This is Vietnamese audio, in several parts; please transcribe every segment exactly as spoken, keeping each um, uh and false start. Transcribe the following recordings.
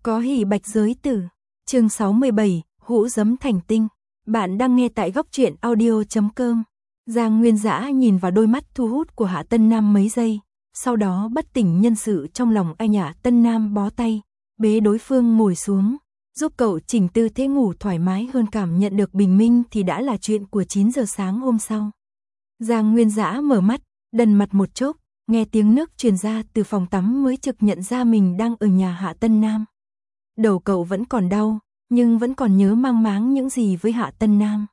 Có hỉ bạch giới tử. Chương sáu mươi bảy, hũ giấm thành tinh. Bạn đang nghe tại góc truyện audio chấm com. Giang Nguyên Dã nhìn vào đôi mắt thu hút của Hạ Tân Nam mấy giây, sau đó bất tỉnh nhân sự trong lòng anh Hạ Tân Nam bó tay, bế đối phương ngồi xuống, giúp cậu chỉnh tư thế ngủ thoải mái hơn, cảm nhận được bình minh thì đã là chuyện của chín giờ sáng hôm sau. Giang Nguyên Dã mở mắt, đần mặt một chốc, nghe tiếng nước truyền ra từ phòng tắm mới chợt nhận ra mình đang ở nhà Hạ Tân Nam. Đầu cậu vẫn còn đau, nhưng vẫn còn nhớ mang máng những gì với Hạ Tân Nam.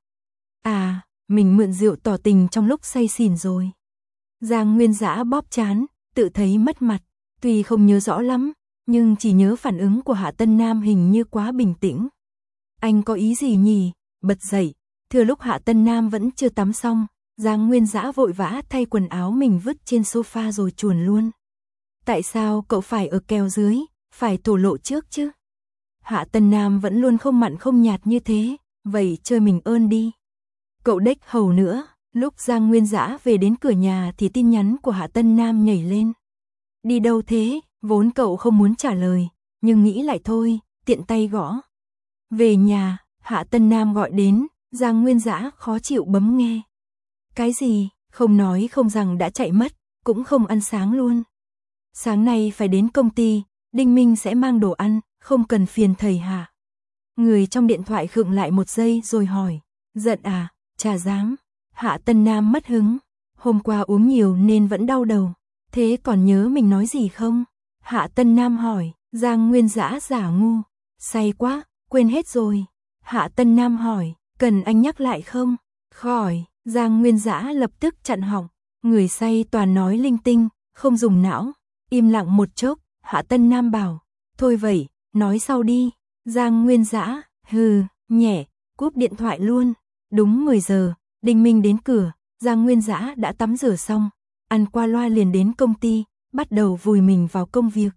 À, mình mượn rượu tỏ tình trong lúc say xỉn rồi. Giang Nguyên Dã bóp trán, tự thấy mất mặt, tuy không nhớ rõ lắm, nhưng chỉ nhớ phản ứng của Hạ Tân Nam hình như quá bình tĩnh. Anh có ý gì nhỉ? Bật dậy, thừa lúc Hạ Tân Nam vẫn chưa tắm xong, Giang Nguyên Dã vội vã thay quần áo mình vứt trên sofa rồi chuồn luôn. Tại sao cậu phải ở kèo dưới, phải thổ lộ trước chứ? Hạ Tân Nam vẫn luôn không mặn không nhạt như thế, vậy chơi mình ơn đi. Cậu đếch hầu nữa, lúc Giang Nguyên Dã về đến cửa nhà thì tin nhắn của Hạ Tân Nam nhảy lên. Đi đâu thế? Vốn cậu không muốn trả lời, nhưng nghĩ lại thôi, tiện tay gõ. Về nhà, Hạ Tân Nam gọi đến, Giang Nguyên Dã khó chịu bấm nghe. Cái gì? Không nói không rằng đã chạy mất, cũng không ăn sáng luôn. Sáng nay phải đến công ty, Đinh Minh sẽ mang đồ ăn, không cần phiền thầy hả? Người trong điện thoại khựng lại một giây rồi hỏi, giận à? Chả dám. Hạ Tân Nam mất hứng, hôm qua uống nhiều nên vẫn đau đầu, thế còn nhớ mình nói gì không? Hạ Tân Nam hỏi. Giang Nguyên Dã giả ngu, say quá, quên hết rồi. Hạ Tân Nam hỏi, cần anh nhắc lại không? Khỏi. Giang Nguyên Dã lập tức chặn họng, người say toàn nói linh tinh, không dùng não. Im lặng một chốc, Hạ Tân Nam bảo, thôi vậy, nói sau đi. Giang Nguyên Dã, hừ, nhẹ, cúp điện thoại luôn. Đúng mười giờ, Đinh Minh đến cửa, Giang Nguyên Dã đã tắm rửa xong, ăn qua loa liền đến công ty, bắt đầu vùi mình vào công việc.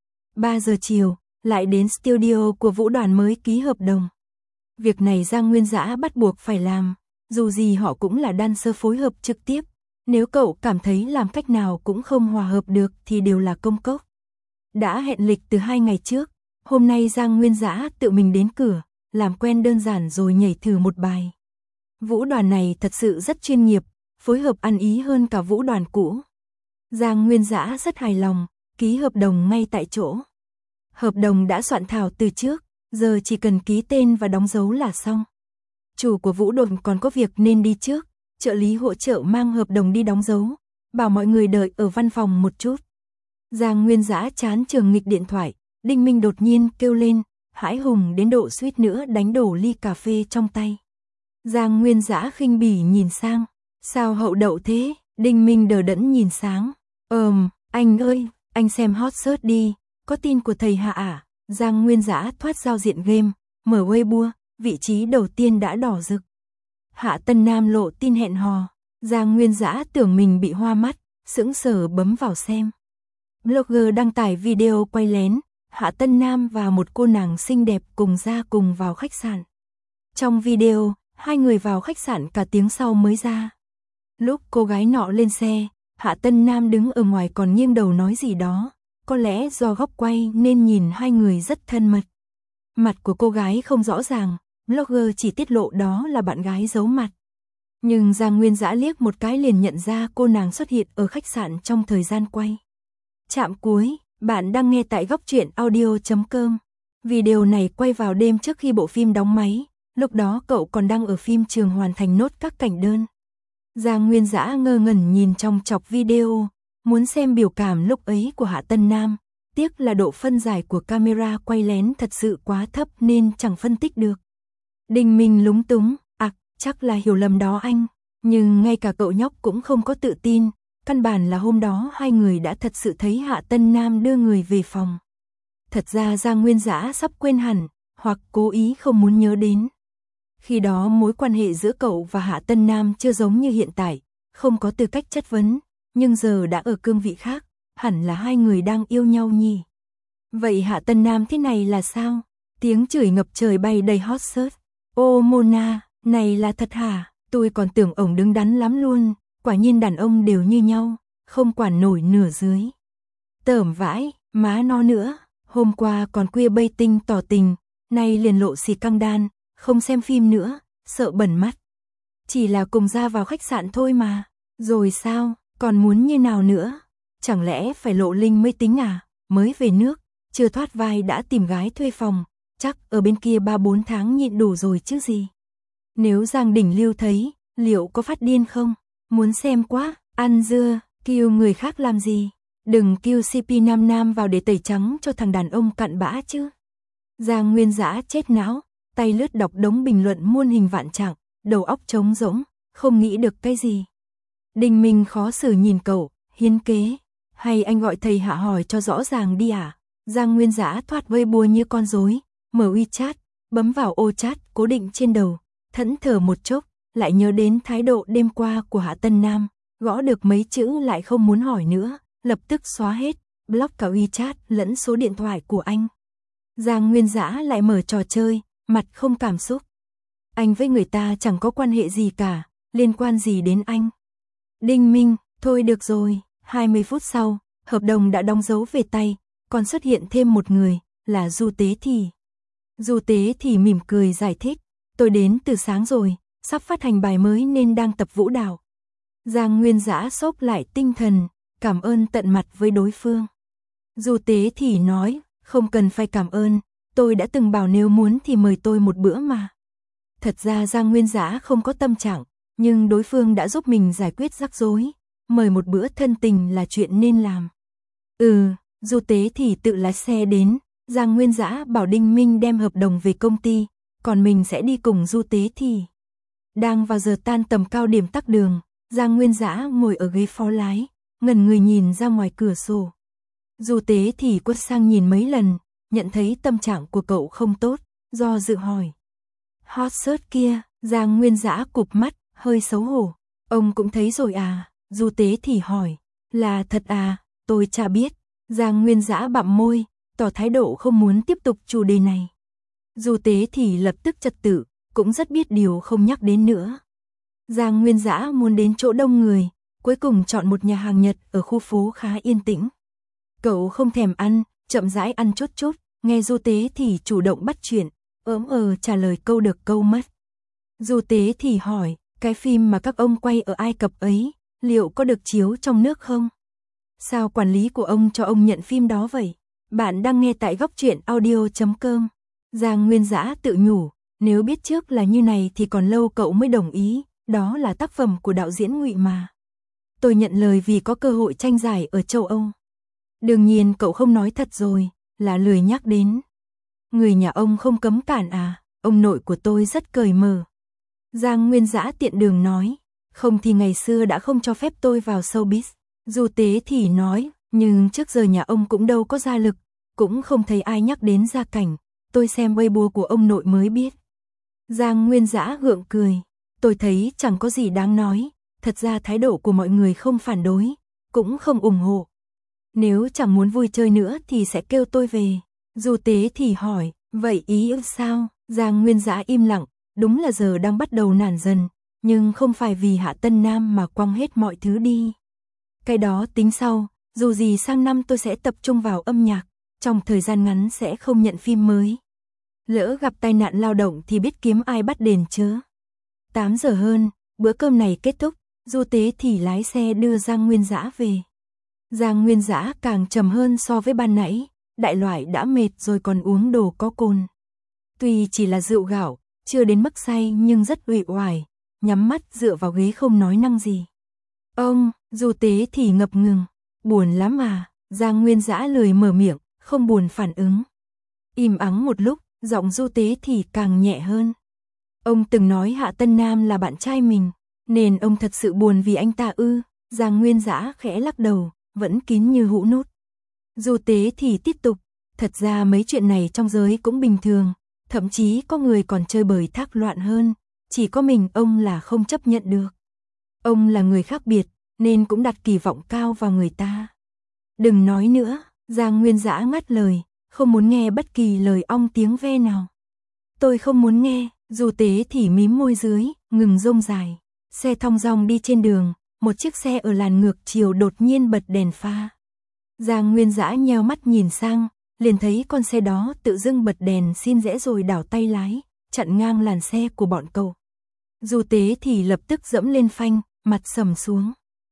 ba giờ chiều, lại đến studio của Vũ Đoàn mới ký hợp đồng. Việc này Giang Nguyên Dã bắt buộc phải làm, dù gì họ cũng là dancer phối hợp trực tiếp, nếu cậu cảm thấy làm cách nào cũng không hòa hợp được thì đều là công cốc. Đã hẹn lịch từ hai ngày trước, hôm nay Giang Nguyên Dã tự mình đến cửa, làm quen đơn giản rồi nhảy thử một bài. Vũ Đoàn này thật sự rất chuyên nghiệp, phối hợp ăn ý hơn cả Vũ Đoàn cũ. Giang Nguyên Dã rất hài lòng, ký hợp đồng ngay tại chỗ. Hợp đồng đã soạn thảo từ trước, giờ chỉ cần ký tên và đóng dấu là xong. Chủ của Vũ Đoàn còn có việc nên đi trước, trợ lý hỗ trợ mang hợp đồng đi đóng dấu, bảo mọi người đợi ở văn phòng một chút. Giang Nguyên Dã chán trường nghịch điện thoại, Đinh Minh đột nhiên kêu lên, hãi hùng đến độ suýt nữa đánh đổ ly cà phê trong tay. Giang Nguyên Dã khinh bỉ nhìn sang, sao hậu đậu thế? Đinh Minh đờ đẫn nhìn sáng, ờm, anh ơi, anh xem hot search đi, có tin của thầy Hạ à? Giang Nguyên Dã thoát giao diện game, mở Weibo, vị trí đầu tiên đã đỏ rực. Hạ Tân Nam lộ tin hẹn hò, Giang Nguyên Dã tưởng mình bị hoa mắt, sững sờ bấm vào xem. Blogger đăng tải video quay lén, Hạ Tân Nam và một cô nàng xinh đẹp cùng ra cùng vào khách sạn. Trong video, hai người vào khách sạn cả tiếng sau mới ra. Lúc cô gái nọ lên xe, Hạ Tân Nam đứng ở ngoài còn nghiêng đầu nói gì đó, có lẽ do góc quay nên nhìn hai người rất thân mật. Mặt của cô gái không rõ ràng, blogger chỉ tiết lộ đó là bạn gái giấu mặt. Nhưng Giang Nguyên Dã liếc một cái liền nhận ra cô nàng xuất hiện ở khách sạn trong thời gian quay. Trạm cuối, bạn đang nghe tại góc truyện audio chấm com. Video này quay vào đêm trước khi bộ phim đóng máy, lúc đó cậu còn đang ở phim trường hoàn thành nốt các cảnh đơn. Giang Nguyên Dã ngơ ngẩn nhìn trong chọc video, muốn xem biểu cảm lúc ấy của Hạ Tân Nam, tiếc là độ phân giải của camera quay lén thật sự quá thấp nên chẳng phân tích được. Đinh Minh lúng túng, ặc, à, chắc là hiểu lầm đó anh, nhưng ngay cả cậu nhóc cũng không có tự tin, căn bản là hôm đó hai người đã thật sự thấy Hạ Tân Nam đưa người về phòng. Thật ra Giang Nguyên Dã sắp quên hẳn, hoặc cố ý không muốn nhớ đến. Khi đó mối quan hệ giữa cậu và Hạ Tân Nam chưa giống như hiện tại, không có tư cách chất vấn, nhưng giờ đã ở cương vị khác, hẳn là hai người đang yêu nhau nhỉ. Vậy Hạ Tân Nam thế này là sao? Tiếng chửi ngập trời bay đầy hot search. Ô Mona, này là thật hả? Tôi còn tưởng ổng đứng đắn lắm luôn, quả nhiên đàn ông đều như nhau, không quản nổi nửa dưới. Tởm vãi, má nó nữa, Hôm qua còn khuya bay tinh tỏ tình, nay liền lộ xì căng đan, không xem phim nữa, sợ bẩn mắt. Chỉ là cùng ra vào khách sạn thôi mà. Rồi sao, còn muốn như nào nữa? Chẳng lẽ phải lộ linh mới tính à? Mới về nước, chưa thoát vai đã tìm gái thuê phòng, chắc ở bên kia ba bốn tháng nhịn đủ rồi chứ gì. Nếu Giang Đình Lưu thấy, liệu có phát điên không? Muốn xem quá, ăn dưa, kêu người khác làm gì? Đừng kêu xê pê nam nam vào để tẩy trắng cho thằng đàn ông cặn bã chứ. Giang Nguyên Dã chết não, tay lướt đọc đống bình luận muôn hình vạn trạng, đầu óc trống rỗng, không nghĩ được cái gì. Đình Minh khó xử nhìn cậu, hiến kế, hay anh gọi thầy Hạ hỏi cho rõ ràng đi à? Giang Nguyên Dã thoát vây bùa như con rối, mở WeChat, bấm vào ô chat cố định trên đầu, thẫn thờ một chốc, lại nhớ đến thái độ đêm qua của Hạ Tân Nam, gõ được mấy chữ lại không muốn hỏi nữa, lập tức xóa hết, block cả WeChat lẫn số điện thoại của anh. Giang Nguyên Dã lại mở trò chơi, mặt không cảm xúc. Anh với người ta chẳng có quan hệ gì cả, liên quan gì đến anh. Đinh Minh, thôi được rồi, hai mươi phút sau, hợp đồng đã đóng dấu về tay, còn xuất hiện thêm một người, là Du Tế Thì. Du Tế Thì mỉm cười giải thích, tôi đến từ sáng rồi, sắp phát hành bài mới nên đang tập vũ đạo. Giang Nguyên Dã xốc lại tinh thần, cảm ơn tận mặt với đối phương. Du Tế Thì nói, không cần phải cảm ơn, tôi đã từng bảo nếu muốn thì mời tôi một bữa mà. Thật ra Giang Nguyên Dã không có tâm trạng, nhưng đối phương đã giúp mình giải quyết rắc rối, mời một bữa thân tình là chuyện nên làm. Ừ, Du Tế Thì tự lái xe đến, Giang Nguyên Dã bảo Đinh Minh đem hợp đồng về công ty, còn mình sẽ đi cùng Du Tế Thì. Đang vào giờ tan tầm cao điểm tắc đường, Giang Nguyên Dã ngồi ở ghế phó lái, ngẩn người nhìn ra ngoài cửa sổ. Du Tế Thì quất sang nhìn mấy lần, nhận thấy tâm trạng của cậu không tốt, do dự hỏi. Hot search kia, Giang Nguyên Dã cụp mắt, hơi xấu hổ. Ông cũng thấy rồi à? Du Tế Thì hỏi. Là thật à? Tôi chả biết. Giang Nguyên Dã bặm môi, tỏ thái độ không muốn tiếp tục chủ đề này. Du Tế Thì lập tức trật tự, cũng rất biết điều không nhắc đến nữa. Giang Nguyên Dã muốn đến chỗ đông người, cuối cùng chọn một nhà hàng Nhật ở khu phố khá yên tĩnh. Cậu không thèm ăn, chậm rãi ăn chút chút, nghe Du Tế Thì chủ động bắt chuyện, ớm ờ trả lời câu được câu mất. Du Tế Thì hỏi, cái phim mà các ông quay ở Ai Cập ấy, liệu có được chiếu trong nước không? Sao quản lý của ông cho ông nhận phim đó vậy? Bạn đang nghe tại góc truyện audio chấm com. Giang Nguyên Dã tự nhủ, nếu biết trước là như này thì còn lâu cậu mới đồng ý, đó là tác phẩm của đạo diễn Ngụy mà. Tôi nhận lời vì có cơ hội tranh giải ở châu Âu. Đương nhiên cậu không nói thật rồi, là lười nhắc đến. Người nhà ông không cấm cản à, ông nội của tôi rất cởi mở. Giang Nguyên Dã tiện đường nói, không thì ngày xưa đã không cho phép tôi vào showbiz. Du Tế Thì nói, nhưng trước giờ nhà ông cũng đâu có gia lực, cũng không thấy ai nhắc đến gia cảnh, tôi xem Weibo của ông nội mới biết. Giang Nguyên Dã gượng cười, tôi thấy chẳng có gì đáng nói, thật ra thái độ của mọi người không phản đối, cũng không ủng hộ. Nếu chẳng muốn vui chơi nữa thì sẽ kêu tôi về. Du Tế Thì hỏi, vậy ý ư sao? Giang Nguyên Dã im lặng, đúng là giờ đang bắt đầu nản dần, nhưng không phải vì Hạ Tân Nam mà quăng hết mọi thứ đi. Cái đó tính sau, dù gì sang năm tôi sẽ tập trung vào âm nhạc, trong thời gian ngắn sẽ không nhận phim mới. Lỡ gặp tai nạn lao động thì biết kiếm ai bắt đền chứ. tám giờ hơn, bữa cơm này kết thúc, Du Tế Thì lái xe đưa Giang Nguyên Dã về. Giang Nguyên Dã càng trầm hơn so với ban nãy, đại loại đã mệt rồi còn uống đồ có cồn. Tuy chỉ là rượu gạo, chưa đến mức say nhưng rất uể oải, nhắm mắt dựa vào ghế không nói năng gì. Ông, Du Tế Thì ngập ngừng, buồn lắm à? Giang Nguyên Dã lười mở miệng, không buồn phản ứng. Im ắng một lúc, giọng Du Tế Thì càng nhẹ hơn. Ông từng nói Hạ Tân Nam là bạn trai mình, nên ông thật sự buồn vì anh ta ư? Giang Nguyên Dã khẽ lắc đầu, vẫn kín như hũ nút. Du Tế Thì tiếp tục, thật ra mấy chuyện này trong giới cũng bình thường, thậm chí có người còn chơi bời thác loạn hơn, chỉ có mình ông là không chấp nhận được. Ông là người khác biệt, nên cũng đặt kỳ vọng cao vào người ta. Đừng nói nữa, Giang Nguyên Dã ngắt lời, không muốn nghe bất kỳ lời ong tiếng ve nào. Tôi không muốn nghe. Du Tế Thì mím môi dưới, ngừng rông dài. Xe thong dong đi trên đường, một chiếc xe ở làn ngược chiều đột nhiên bật đèn pha. Giang Nguyên Dã nheo mắt nhìn sang, liền thấy con xe đó tự dưng bật đèn xin rẽ rồi đảo tay lái, chặn ngang làn xe của bọn cậu. Du Tế thì lập tức dẫm lên phanh, mặt sầm xuống.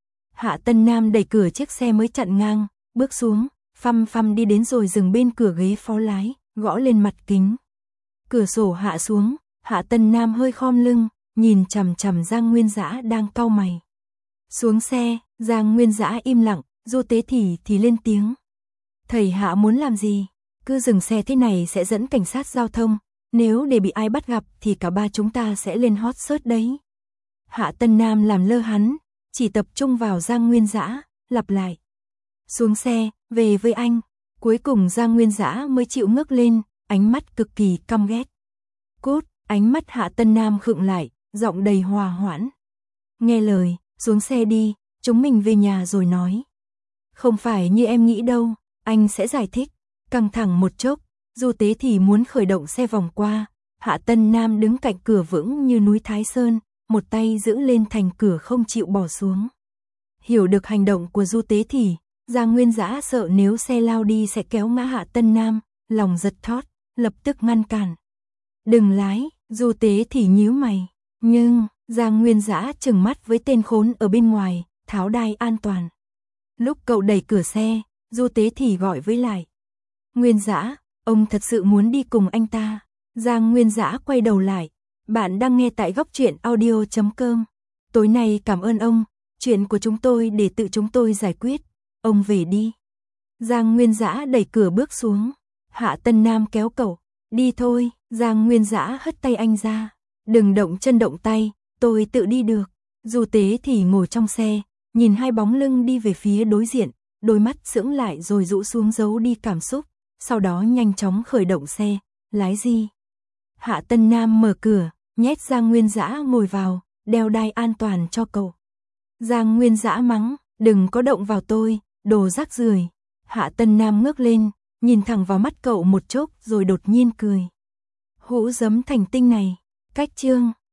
Hạ Tân Nam đẩy cửa chiếc xe mới chặn ngang, bước xuống, phăm phăm đi đến rồi dừng bên cửa ghế phó lái, gõ lên mặt kính. Cửa sổ hạ xuống, Hạ Tân Nam hơi khom lưng, nhìn chằm chằm Giang Nguyên Dã đang cau mày. Xuống xe, Giang Nguyên Dã im lặng, Du Tế thì thì lên tiếng. Thầy Hạ muốn làm gì? Cứ dừng xe thế này sẽ dẫn cảnh sát giao thông, nếu để bị ai bắt gặp thì cả ba chúng ta sẽ lên hot search đấy. Hạ Tân Nam làm lơ hắn, chỉ tập trung vào Giang Nguyên Dã, lặp lại. Xuống xe, về với anh. Cuối cùng Giang Nguyên Dã mới chịu ngước lên, ánh mắt cực kỳ căm ghét. Cút, ánh mắt Hạ Tân Nam khựng lại, giọng đầy hòa hoãn. Nghe lời, xuống xe đi, chúng mình về nhà rồi nói. Không phải như em nghĩ đâu, anh sẽ giải thích. Căng thẳng một chốc, Du Tế thì muốn khởi động xe vòng qua. Hạ Tân Nam đứng cạnh cửa vững như núi Thái Sơn, một tay giữ lên thành cửa không chịu bỏ xuống. Hiểu được hành động của Du Tế thì, Giang Nguyên Dã sợ nếu xe lao đi sẽ kéo ngã Hạ Tân Nam, lòng giật thót, lập tức ngăn cản. Đừng lái, Du Tế thì nhíu mày. Nhưng, Giang Nguyên Dã trừng mắt với tên khốn ở bên ngoài, tháo đai an toàn. Lúc cậu đẩy cửa xe, Du Tế thì gọi với lại. Nguyên Dã, ông thật sự muốn đi cùng anh ta. Giang Nguyên Dã quay đầu lại. Bạn đang nghe tại góc truyện audio chấm com. Tối nay cảm ơn ông, chuyện của chúng tôi để tự chúng tôi giải quyết. Ông về đi. Giang Nguyên Dã đẩy cửa bước xuống. Hạ Tân Nam kéo cậu. Đi thôi. Giang Nguyên Dã hất tay anh ra. Đừng động chân động tay, tôi tự đi được. Du Tế thì ngồi trong xe, nhìn hai bóng lưng đi về phía đối diện, đôi mắt sững lại rồi rũ xuống giấu đi cảm xúc, sau đó nhanh chóng khởi động xe, lái gì. Hạ Tân Nam mở cửa, nhét Giang Nguyên Dã ngồi vào, đeo đai an toàn cho cậu. Giang Nguyên Dã mắng, đừng có động vào tôi, đồ rác rưởi. Hạ Tân Nam ngước lên, nhìn thẳng vào mắt cậu một chốc rồi đột nhiên cười. Hũ giấm thành tinh này, cách chương